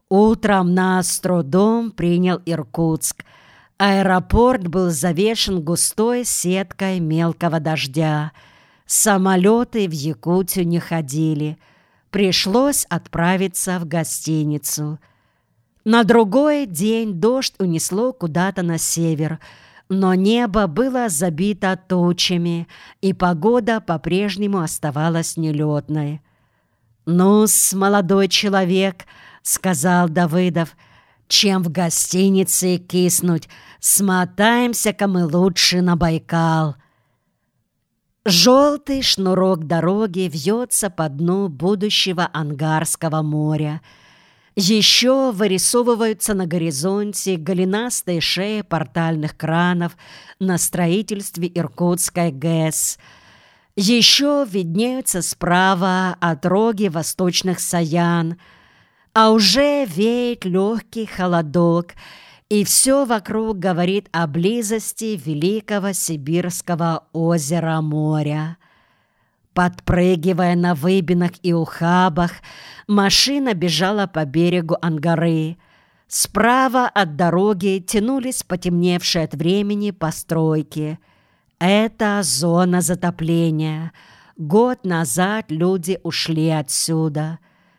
Утром нас с трудом принял Иркутск. Аэропорт был завешен густой сеткой мелкого дождя. Самолеты в Якутию не ходили. Пришлось отправиться в гостиницу. На другой день дождь унесло куда-то на север, но небо было забито тучами, и погода по-прежнему оставалась нелетной. «Ну-с, молодой человек», — сказал Давыдов, — «чем в гостинице киснуть, смотаемся-ка мы лучше на Байкал». Желтый шнурок дороги вьется по дну будущего Ангарского моря. Еще вырисовываются на горизонте голенастые шеи портальных кранов на строительстве Иркутской ГЭС. Еще виднеются справа отроги восточных Саян, а уже веет легкий холодок, и все вокруг говорит о близости великого сибирского озера-моря. Подпрыгивая на выбинах и ухабах, машина бежала по берегу Ангары. Справа от дороги тянулись потемневшие от времени постройки. Это зона затопления. Год назад люди ушли отсюда.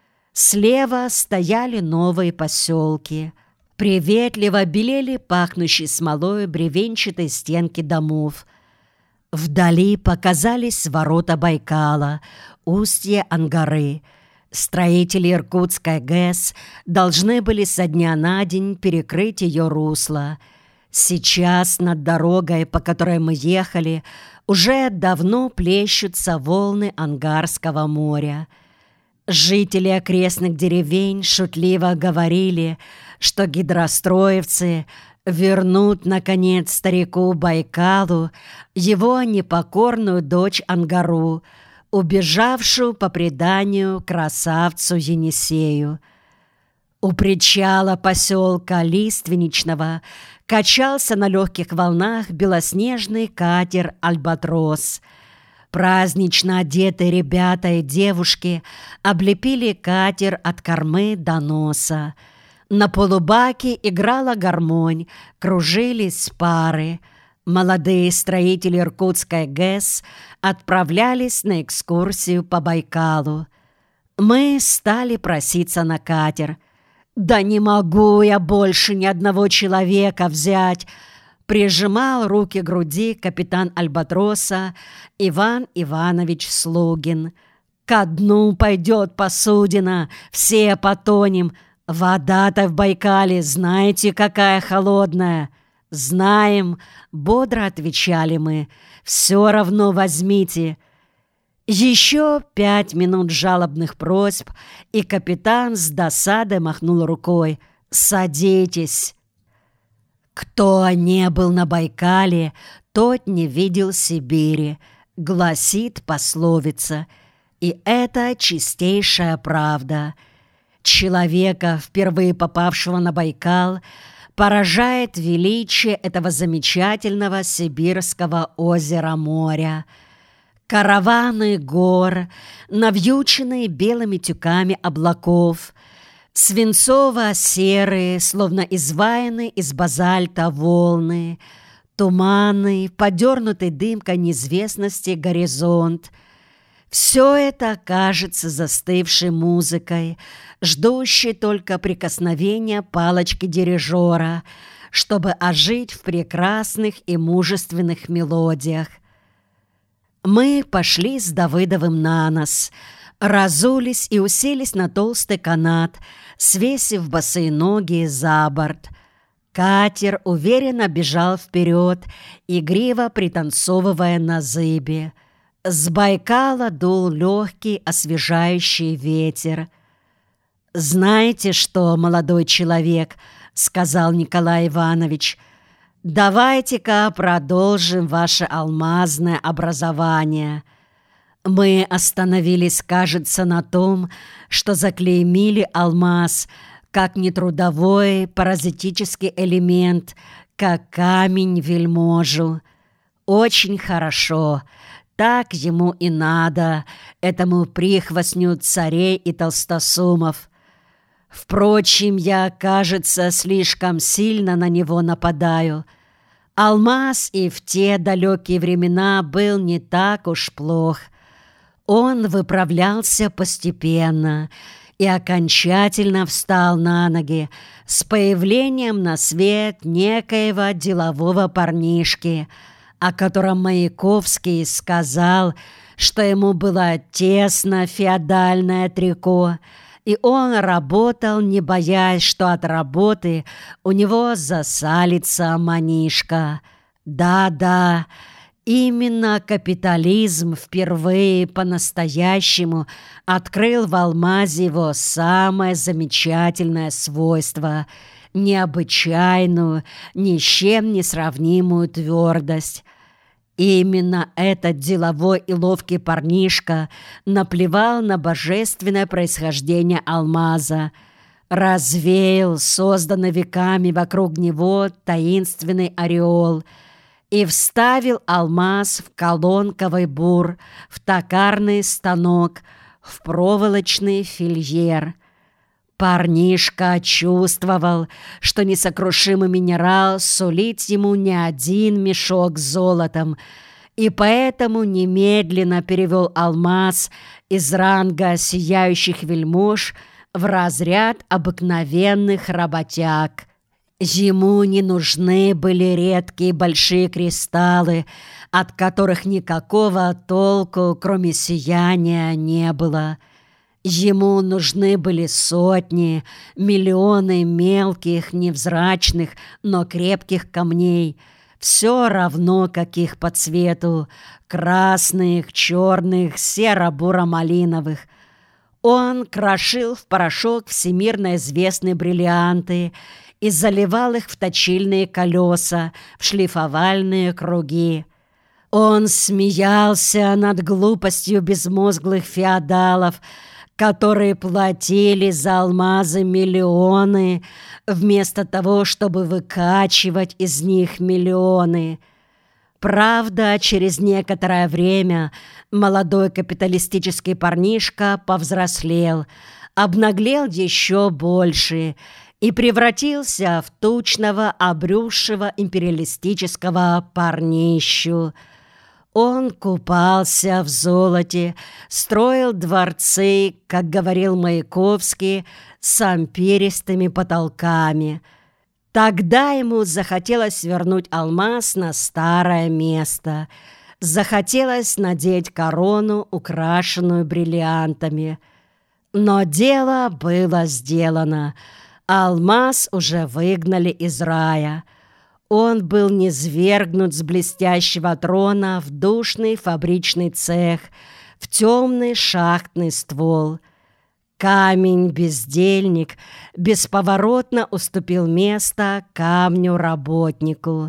Слева стояли новые поселки. Приветливо белели пахнущие смолой бревенчатые стенки домов. Вдали показались ворота Байкала, устье Ангары. Строители Иркутской ГЭС должны были со дня на день перекрыть ее русло. Сейчас над дорогой, по которой мы ехали, уже давно плещутся волны Ангарского моря. Жители окрестных деревень шутливо говорили, что гидростроевцы вернут, наконец, старику Байкалу его непокорную дочь Ангару, убежавшую по преданию красавцу Енисею. У причала поселка Лиственничного качался на легких волнах белоснежный катер «Альбатрос». Празднично одетые ребята и девушки облепили катер от кормы до носа. На полубаке играла гармонь, кружились пары. Молодые строители Иркутской ГЭС отправлялись на экскурсию по Байкалу. Мы стали проситься на катер. «Да не могу я больше ни одного человека взять!» Прижимал руки к груди капитан Альбатроса Иван Иванович Слугин. «Ко дну пойдет посудина, все потонем. Вода-то в Байкале знаете, какая холодная!» «Знаем», — бодро отвечали мы, — «все равно возьмите». Еще 5 минут жалобных просьб, и капитан с досадой махнул рукой. «Садитесь». «Кто не был на Байкале, тот не видел Сибири», — гласит пословица. И это чистейшая правда. Человека, впервые попавшего на Байкал, поражает величие этого замечательного сибирского озера-моря. Караваны гор, навьюченные белыми тюками облаков, свинцово-серые, словно изваянные из базальта волны, туманы, подернутый дымкой неизвестности горизонт. Все это кажется застывшей музыкой, ждущей только прикосновения палочки дирижера, чтобы ожить в прекрасных и мужественных мелодиях. Мы пошли с Давыдовым на нос, разулись и уселись на толстый канат, свесив босые ноги за борт. Катер уверенно бежал вперед, игриво пританцовывая на зыбе. С Байкала дул легкий освежающий ветер. «Знаете что, молодой человек, — сказал Николай Иванович, — давайте-ка продолжим ваше алмазное образование». Мы остановились, кажется, на том, что заклеймили алмаз как нетрудовой паразитический элемент, как камень вельможу. Очень хорошо. Так ему и надо, этому прихвостню царей и толстосумов. Впрочем, я, кажется, слишком сильно на него нападаю. Алмаз и в те далекие времена был не так уж плох. Он выправлялся постепенно и окончательно встал на ноги с появлением на свет некоего делового парнишки, о котором Маяковский сказал, что ему было тесно феодальное трико, и он работал, не боясь, что от работы у него засалится манишка. Да-да, именно капитализм впервые по-настоящему открыл в алмазе его самое замечательное свойство — необычайную, ни с чем не сравнимую твердость. Именно этот деловой и ловкий парнишка наплевал на божественное происхождение алмаза, развеял созданный веками вокруг него таинственный ореол и вставил алмаз в колонковый бур, в токарный станок, в проволочный фильер. Парнишка чувствовал, что несокрушимый минерал сулит ему не один мешок с золотом, и поэтому немедленно перевел алмаз из ранга сияющих вельмож в разряд обыкновенных работяг. Ему не нужны были редкие большие кристаллы, от которых никакого толку, кроме сияния, не было. Ему нужны были сотни, миллионы мелких, невзрачных, но крепких камней, все равно каких по цвету, красных, черных, серо-буро-малиновых. Он крошил в порошок всемирно известные бриллианты и заливал их в точильные колеса, в шлифовальные круги. Он смеялся над глупостью безмозглых феодалов, которые платили за алмазы миллионы, вместо того, чтобы выкачивать из них миллионы. Правда, через некоторое время молодой капиталистический парнишка повзрослел, обнаглел еще больше и превратился в тучного, обрюзшего империалистического парнищу. Он купался в золоте, строил дворцы, как говорил Маяковский, с ампиристыми потолками. Тогда ему захотелось вернуть алмаз на старое место. Захотелось надеть корону, украшенную бриллиантами. Но дело было сделано. Алмаз уже выгнали из рая. Он был низвергнут с блестящего трона в душный фабричный цех, в темный шахтный ствол. Камень-бездельник бесповоротно уступил место камню-работнику.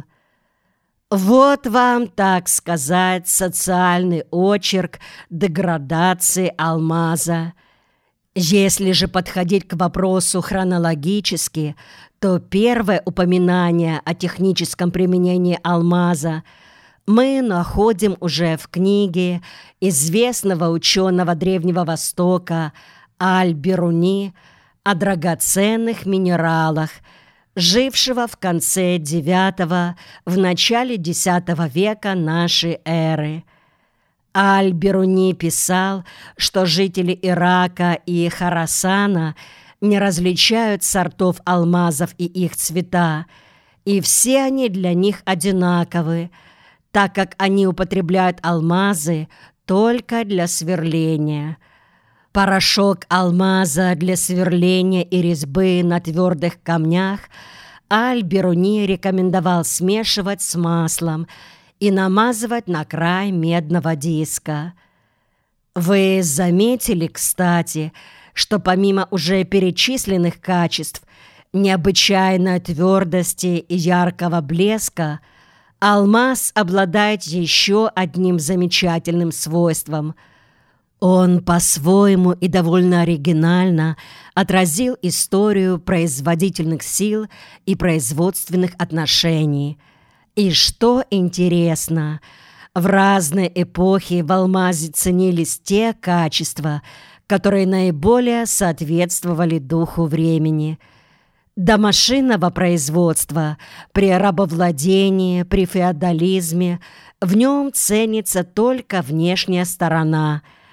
Вот вам, так сказать, социальный очерк деградации алмаза. Если же подходить к вопросу хронологически, то первое упоминание о техническом применении алмаза мы находим уже в книге известного ученого Древнего Востока Аль-Бируни о драгоценных минералах, жившего в конце IX – в начале X века нашей эры. Аль-Бируни писал, что жители Ирака и Хорасана не различают сортов алмазов и их цвета, и все они для них одинаковы, так как они употребляют алмазы только для сверления. Порошок алмаза для сверления и резьбы на твердых камнях Аль-Бируни рекомендовал смешивать с маслом и намазывать на край медного диска. Вы заметили, кстати, что помимо уже перечисленных качеств, необычайной твердости и яркого блеска, алмаз обладает еще одним замечательным свойством. Он по-своему и довольно оригинально отразил историю производительных сил и производственных отношений. И что интересно, в разные эпохи в алмазе ценились те качества, которые наиболее соответствовали духу времени. До машинного производства, при рабовладении, при феодализме в нем ценится только внешняя сторона,